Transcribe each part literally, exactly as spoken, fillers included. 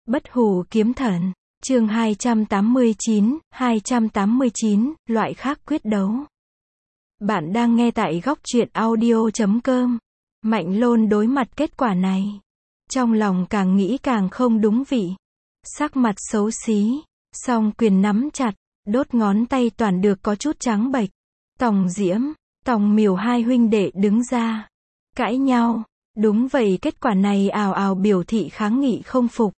Bất hủ kiếm thần, chương hai trăm tám mươi chín, hai trăm tám mươi chín, loại khác quyết đấu. Bạn đang nghe tại góc truyện audio chấm com. Mạnh Lôn đối mặt kết quả này. Trong lòng càng nghĩ càng không đúng vị. Sắc mặt xấu xí, song quyền nắm chặt, đốt ngón tay toàn được có chút trắng bệch. Tòng Diễm, Tòng Miểu hai huynh đệ đứng ra. Cãi nhau, đúng vậy kết quả này ào ào biểu thị kháng nghị không phục.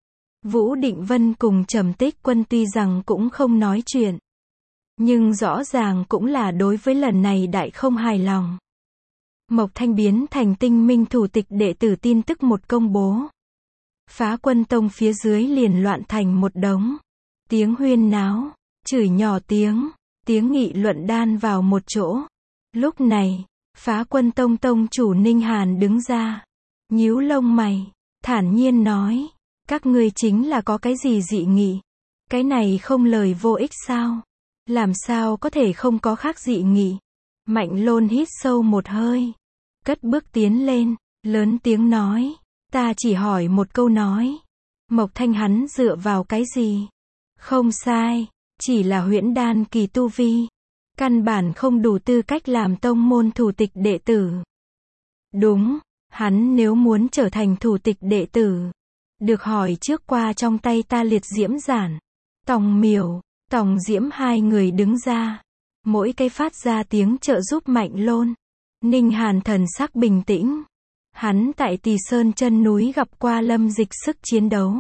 Vũ Định Vân cùng Trầm Tích Quân tuy rằng cũng không nói chuyện. Nhưng rõ ràng cũng là đối với lần này đại không hài lòng. Mộc Thanh biến thành tinh minh thủ tịch đệ tử tin tức một công bố. Phá Quân Tông phía dưới liền loạn thành một đống. Tiếng huyên náo, chửi nhỏ tiếng, tiếng nghị luận đan vào một chỗ. Lúc này, Phá Quân Tông tông chủ Ninh Hàn đứng ra. Nhíu lông mày, thản nhiên nói. Các ngươi chính là có cái gì dị nghị? Cái này không lời vô ích sao? Làm sao có thể không có khác dị nghị? Mạnh Lôn hít sâu một hơi. Cất bước tiến lên, lớn tiếng nói. Ta chỉ hỏi một câu nói. Mộc Thanh hắn dựa vào cái gì? Không sai, chỉ là huyễn đan kỳ tu vi. Căn bản không đủ tư cách làm tông môn thủ tịch đệ tử. Đúng, hắn nếu muốn trở thành thủ tịch đệ tử. Được hỏi trước qua trong tay ta liệt diễm giản. Tòng Miểu, Tòng Diễm hai người đứng ra. Mỗi cái phát ra tiếng trợ giúp Mạnh Lôn. Ninh Hàn thần sắc bình tĩnh. Hắn tại Tỳ Sơn chân núi gặp qua Lâm Dịch sức chiến đấu.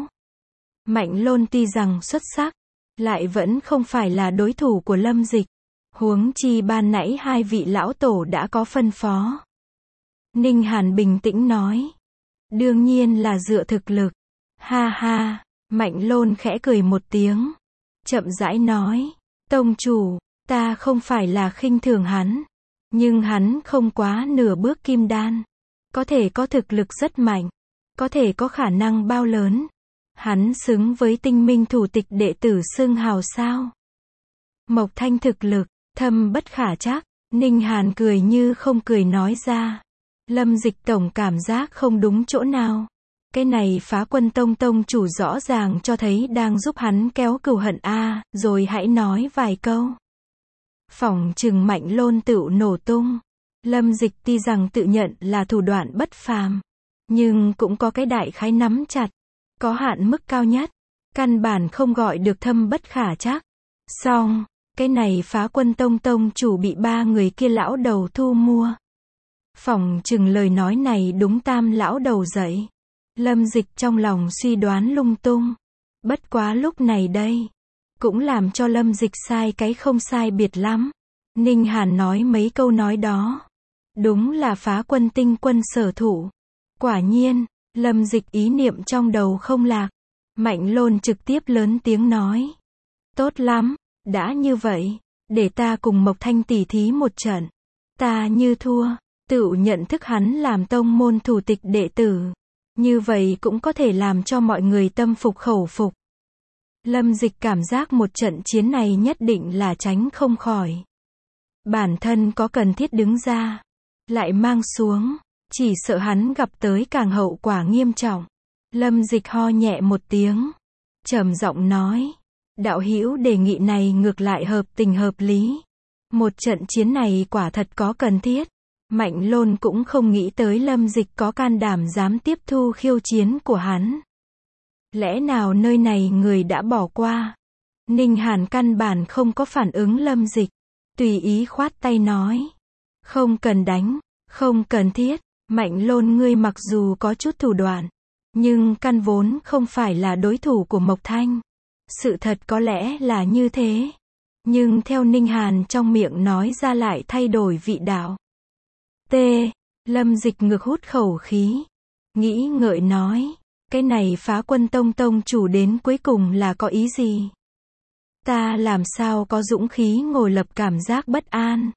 Mạnh Lôn tuy rằng xuất sắc, lại vẫn không phải là đối thủ của Lâm Dịch. Huống chi ban nãy hai vị lão tổ đã có phân phó. Ninh Hàn bình tĩnh nói. Đương nhiên là dựa thực lực. Ha ha, Mạnh Lôn khẽ cười một tiếng. Chậm rãi nói. Tông chủ, ta không phải là khinh thường hắn. Nhưng hắn không quá nửa bước kim đan. Có thể có thực lực rất mạnh. Có thể có khả năng bao lớn. Hắn xứng với tinh minh thủ tịch đệ tử xưng hào sao? Mộc Thanh thực lực, thâm bất khả trắc. Ninh Hàn cười như không cười nói ra. Lâm Dịch tổng cảm giác không đúng chỗ nào. Cái này Phá Quân Tông tông chủ rõ ràng cho thấy đang giúp hắn kéo cừu hận a, à, rồi hãy nói vài câu. Phỏng chừng Mạnh Lôn tựu nổ tung. Lâm Dịch tuy rằng tự nhận là thủ đoạn bất phàm, nhưng cũng có cái đại khái nắm chặt, có hạn mức cao nhất, căn bản không gọi được thâm bất khả trắc. Xong, cái này Phá Quân Tông tông chủ bị ba người kia lão đầu thu mua. Phỏng chừng lời nói này đúng tam lão đầu dậy. Lâm Dịch trong lòng suy đoán lung tung. Bất quá lúc này đây, cũng làm cho Lâm Dịch sai cái không sai biệt lắm. Ninh Hàn nói mấy câu nói đó. Đúng là Phá Quân tinh quân sở thủ. Quả nhiên, Lâm Dịch ý niệm trong đầu không lạc. Mạnh Lôn trực tiếp lớn tiếng nói. Tốt lắm, đã như vậy, để ta cùng Mộc Thanh tỉ thí một trận. Ta như thua, tự nhận thức hắn làm tông môn thủ tịch đệ tử. Như vậy cũng có thể làm cho mọi người tâm phục khẩu phục. Lâm Dịch cảm giác một trận chiến này nhất định là tránh không khỏi. Bản thân có cần thiết đứng ra, lại mang xuống, chỉ sợ hắn gặp tới càng hậu quả nghiêm trọng. Lâm Dịch ho nhẹ một tiếng, trầm giọng nói, đạo hữu đề nghị này ngược lại hợp tình hợp lý. Một trận chiến này quả thật có cần thiết. Mạnh Lôn cũng không nghĩ tới Lâm Dịch có can đảm dám tiếp thu khiêu chiến của hắn. Lẽ nào nơi này người đã bỏ qua? Ninh Hàn căn bản không có phản ứng Lâm Dịch. Tùy ý khoát tay nói. Không cần đánh, không cần thiết. Mạnh Lôn ngươi mặc dù có chút thủ đoạn, nhưng căn vốn không phải là đối thủ của Mộc Thanh. Sự thật có lẽ là như thế. Nhưng theo Ninh Hàn trong miệng nói ra lại thay đổi vị đạo. T. Lâm Dịch ngược hút khẩu khí. Nghĩ ngợi nói. Cái này Phá Quân Tông tông chủ đến cuối cùng là có ý gì? Ta làm sao có dũng khí ngồi lập cảm giác bất an.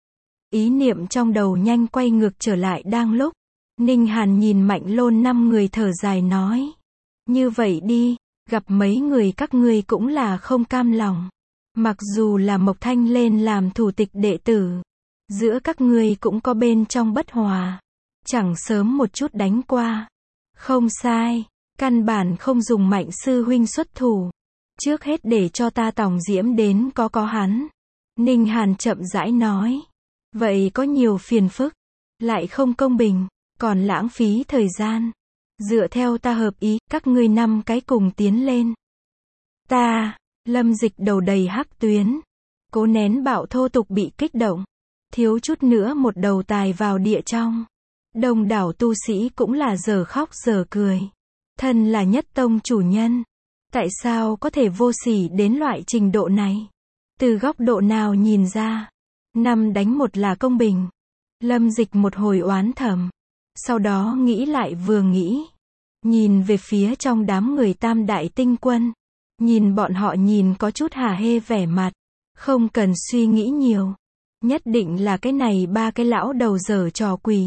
Ý niệm trong đầu nhanh quay ngược trở lại đang lúc. Ninh Hàn nhìn Mạnh Lôn năm người thở dài nói. Như vậy đi, gặp mấy người các ngươi cũng là không cam lòng. Mặc dù là Mộc Thanh lên làm thủ tịch đệ tử. Giữa các ngươi cũng có bên trong bất hòa. Chẳng sớm một chút đánh qua. Không sai. Căn bản không dùng Mạnh sư huynh xuất thủ. Trước hết để cho ta Tòng Diễm đến có có hắn. Ninh Hàn chậm rãi nói. Vậy có nhiều phiền phức. Lại không công bình. Còn lãng phí thời gian. Dựa theo ta hợp ý, các ngươi năm cái cùng tiến lên. Ta, Lâm Dịch đầu đầy hắc tuyến. Cố nén bạo thô tục bị kích động. Thiếu chút nữa một đầu tài vào địa trong. Đông đảo tu sĩ cũng là giờ khóc giờ cười. Thân là nhất tông chủ nhân. Tại sao có thể vô sỉ đến loại trình độ này? Từ góc độ nào nhìn ra? Năm đánh một là công bình. Lâm Dịch một hồi oán thầm. Sau đó nghĩ lại vừa nghĩ. Nhìn về phía trong đám người Tam Đại Tinh Quân. Nhìn bọn họ nhìn có chút hả hê vẻ mặt. Không cần suy nghĩ nhiều. Nhất định là cái này ba cái lão đầu dở trò quỷ.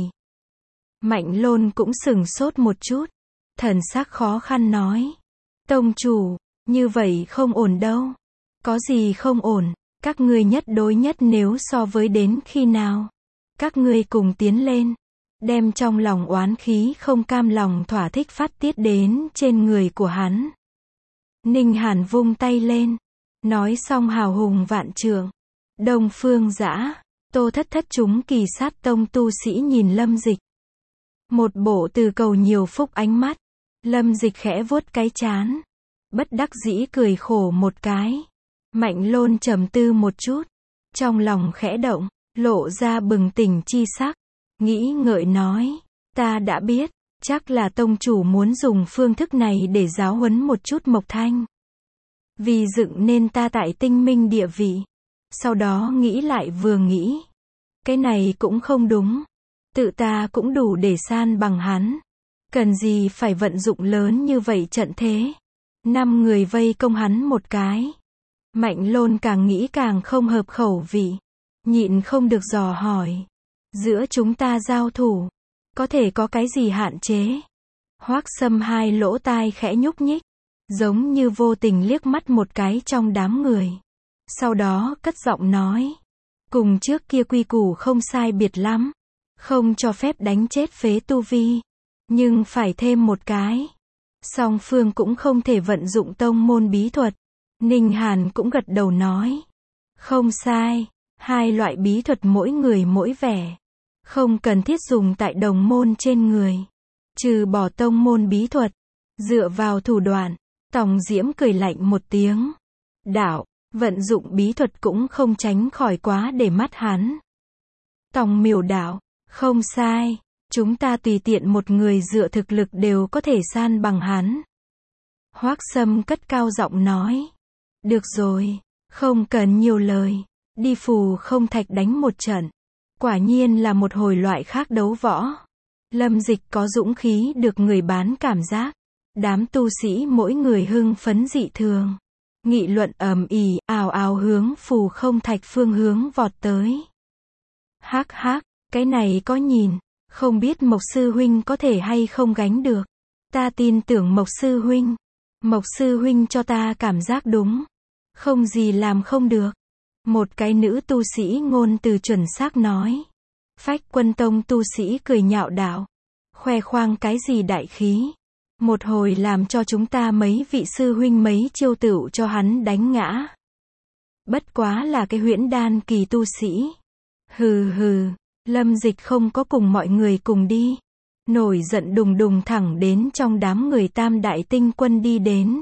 Mạnh Lôn cũng sừng sốt một chút. Thần sắc khó khăn nói. Tông chủ, như vậy không ổn đâu. Có gì không ổn, các ngươi nhất đối nhất nếu so với đến khi nào. Các ngươi cùng tiến lên. Đem trong lòng oán khí không cam lòng thỏa thích phát tiết đến trên người của hắn. Ninh Hàn vung tay lên. Nói xong hào hùng vạn trượng. Đông Phương Dã, Tô Thất Thất chúng Kỳ Sát Tông tu sĩ nhìn Lâm Dịch. Một bộ từ cầu nhiều phúc ánh mắt. Lâm Dịch khẽ vuốt cái trán. Bất đắc dĩ cười khổ một cái. Mạnh Lôn trầm tư một chút. Trong lòng khẽ động, lộ ra bừng tỉnh chi sắc. Nghĩ ngợi nói. Ta đã biết, chắc là tông chủ muốn dùng phương thức này để giáo huấn một chút Mộc Thanh. Vì dựng nên ta tại tinh minh địa vị. Sau đó nghĩ lại vừa nghĩ. Cái này cũng không đúng. Tự ta cũng đủ để san bằng hắn. Cần gì phải vận dụng lớn như vậy trận thế. Năm người vây công hắn một cái. Mạnh Lôn càng nghĩ càng không hợp khẩu vị. Nhịn không được dò hỏi. Giữa chúng ta giao thủ. Có thể có cái gì hạn chế? Hoắc Sâm hai lỗ tai khẽ nhúc nhích. Giống như vô tình liếc mắt một cái trong đám người. Sau đó cất giọng nói. Cùng trước kia quy củ không sai biệt lắm. Không cho phép đánh chết phế tu vi. Nhưng phải thêm một cái. Song phương cũng không thể vận dụng tông môn bí thuật. Ninh Hàn cũng gật đầu nói. Không sai. Hai loại bí thuật mỗi người mỗi vẻ. Không cần thiết dùng tại đồng môn trên người. Trừ bỏ tông môn bí thuật. Dựa vào thủ đoạn. Tòng Diễm cười lạnh một tiếng. Đạo, vận dụng bí thuật cũng không tránh khỏi quá để mắt hắn. Tòng Miểu đạo, không sai. Chúng ta tùy tiện một người dựa thực lực đều có thể san bằng hắn. Hoắc Sâm cất cao giọng nói. Được rồi, không cần nhiều lời. Đi Phù Không Thạch đánh một trận. Quả nhiên là một hồi loại khác đấu võ. Lâm Dịch có dũng khí được người bán cảm giác. Đám tu sĩ mỗi người hưng phấn dị thường. Nghị luận ầm ĩ, ào ào hướng Phù Không Thạch phương hướng vọt tới. Hắc hắc, cái này có nhìn. Không biết Mộc Sư Huynh có thể hay không gánh được. Ta tin tưởng Mộc Sư Huynh. Mộc Sư Huynh cho ta cảm giác đúng. Không gì làm không được. Một cái nữ tu sĩ ngôn từ chuẩn xác nói. Phách Quân Tông tu sĩ cười nhạo đạo. Khoe khoang cái gì đại khí. Một hồi làm cho chúng ta mấy vị sư huynh mấy chiêu tựu cho hắn đánh ngã. Bất quá là cái huyễn đan kỳ tu sĩ. Hừ hừ. Lâm Dịch không có cùng mọi người cùng đi. Nổi giận đùng đùng thẳng đến trong đám người Tam Đại Tinh Quân đi đến.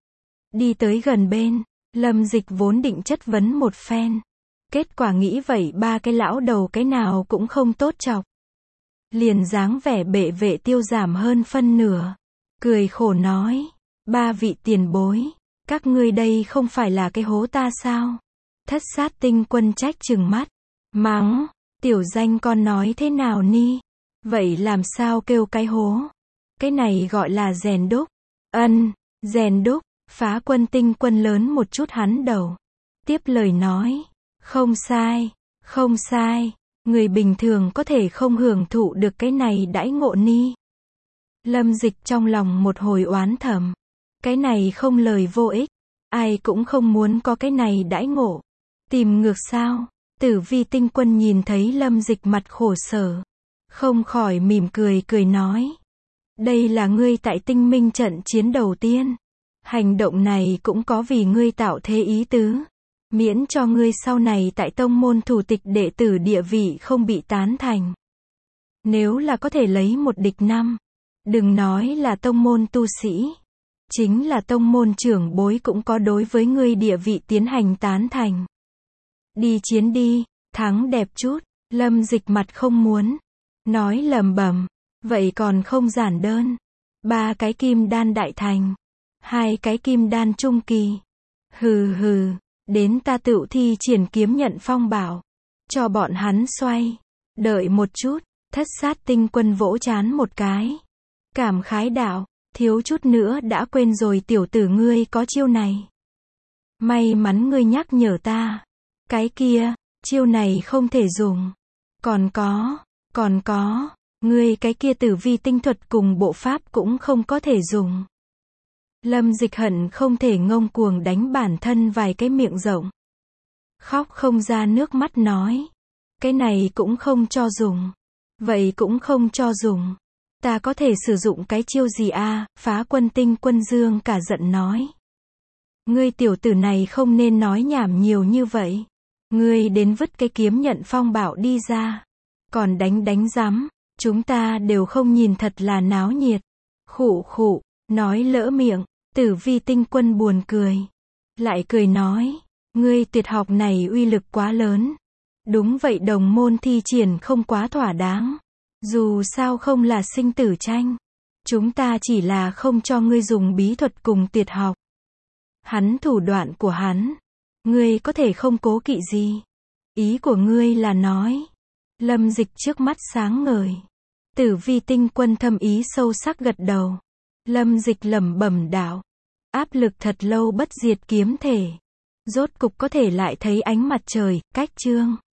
Đi tới gần bên. Lâm Dịch vốn định chất vấn một phen. Kết quả nghĩ vậy ba cái lão đầu cái nào cũng không tốt chọc. Liền dáng vẻ bệ vệ tiêu giảm hơn phân nửa. Cười khổ nói. Ba vị tiền bối. Các ngươi đây không phải là cái hố ta sao? Thất Sát Tinh Quân trách trừng mắt. Mắng. Tiểu danh con nói thế nào ni? Vậy làm sao kêu cái hố? Cái này gọi là rèn đúc. Ân, rèn đúc. Phá Quân Tinh Quân lớn một chút hắn đầu. Tiếp lời nói. Không sai, không sai. Người bình thường có thể không hưởng thụ được cái này đãi ngộ ni. Lâm Dịch trong lòng một hồi oán thầm. Cái này không lời vô ích. Ai cũng không muốn có cái này đãi ngộ. Tìm ngược sao? Tử Vi Tinh Quân nhìn thấy Lâm Dịch mặt khổ sở. Không khỏi mỉm cười cười nói. Đây là ngươi tại tinh minh trận chiến đầu tiên. Hành động này cũng có vì ngươi tạo thế ý tứ. Miễn cho ngươi sau này tại tông môn thủ tịch đệ tử địa vị không bị tán thành. Nếu là có thể lấy một địch năm. Đừng nói là tông môn tu sĩ. Chính là tông môn trưởng bối cũng có đối với ngươi địa vị tiến hành tán thành. Đi chiến đi, thắng đẹp chút. Lâm Dịch mặt không muốn. Nói lầm bẩm. Vậy còn không giản đơn. Ba cái kim đan đại thành. Hai cái kim đan trung kỳ. Hừ hừ. Đến ta tự thi triển kiếm nhận phong bảo. Cho bọn hắn xoay. Đợi một chút. Thất sát tinh quân vỗ chán một cái. Cảm khái đạo. Thiếu chút nữa đã quên rồi tiểu tử ngươi có chiêu này. May mắn ngươi nhắc nhở ta. Cái kia, chiêu này không thể dùng. Còn có, còn có, ngươi cái kia tử vi tinh thuật cùng bộ pháp cũng không có thể dùng. Lâm Dịch hận không thể ngông cuồng đánh bản thân vài cái miệng rộng. Khóc không ra nước mắt nói. Cái này cũng không cho dùng. Vậy cũng không cho dùng. Ta có thể sử dụng cái chiêu gì a? Phá quân tinh quân dương cả giận nói. Ngươi tiểu tử này không nên nói nhảm nhiều như vậy. Ngươi đến vứt cái kiếm nhận phong bảo đi ra. Còn đánh đánh rắm. Chúng ta đều không nhìn thật là náo nhiệt. Khụ khụ, nói lỡ miệng. Tử vi tinh quân buồn cười. Lại cười nói. Ngươi tuyệt học này uy lực quá lớn. Đúng vậy, đồng môn thi triển không quá thỏa đáng. Dù sao không là sinh tử tranh. Chúng ta chỉ là không cho ngươi dùng bí thuật cùng tuyệt học. Hắn thủ đoạn của hắn. Ngươi có thể không cố kỵ gì. Ý của ngươi là nói. Lâm Dịch trước mắt sáng ngời. Tử vi tinh quân thâm ý sâu sắc gật đầu. Lâm Dịch lẩm bẩm đạo. Áp lực thật lâu bất diệt kiếm thể. Rốt cục có thể lại thấy ánh mặt trời, cách chương.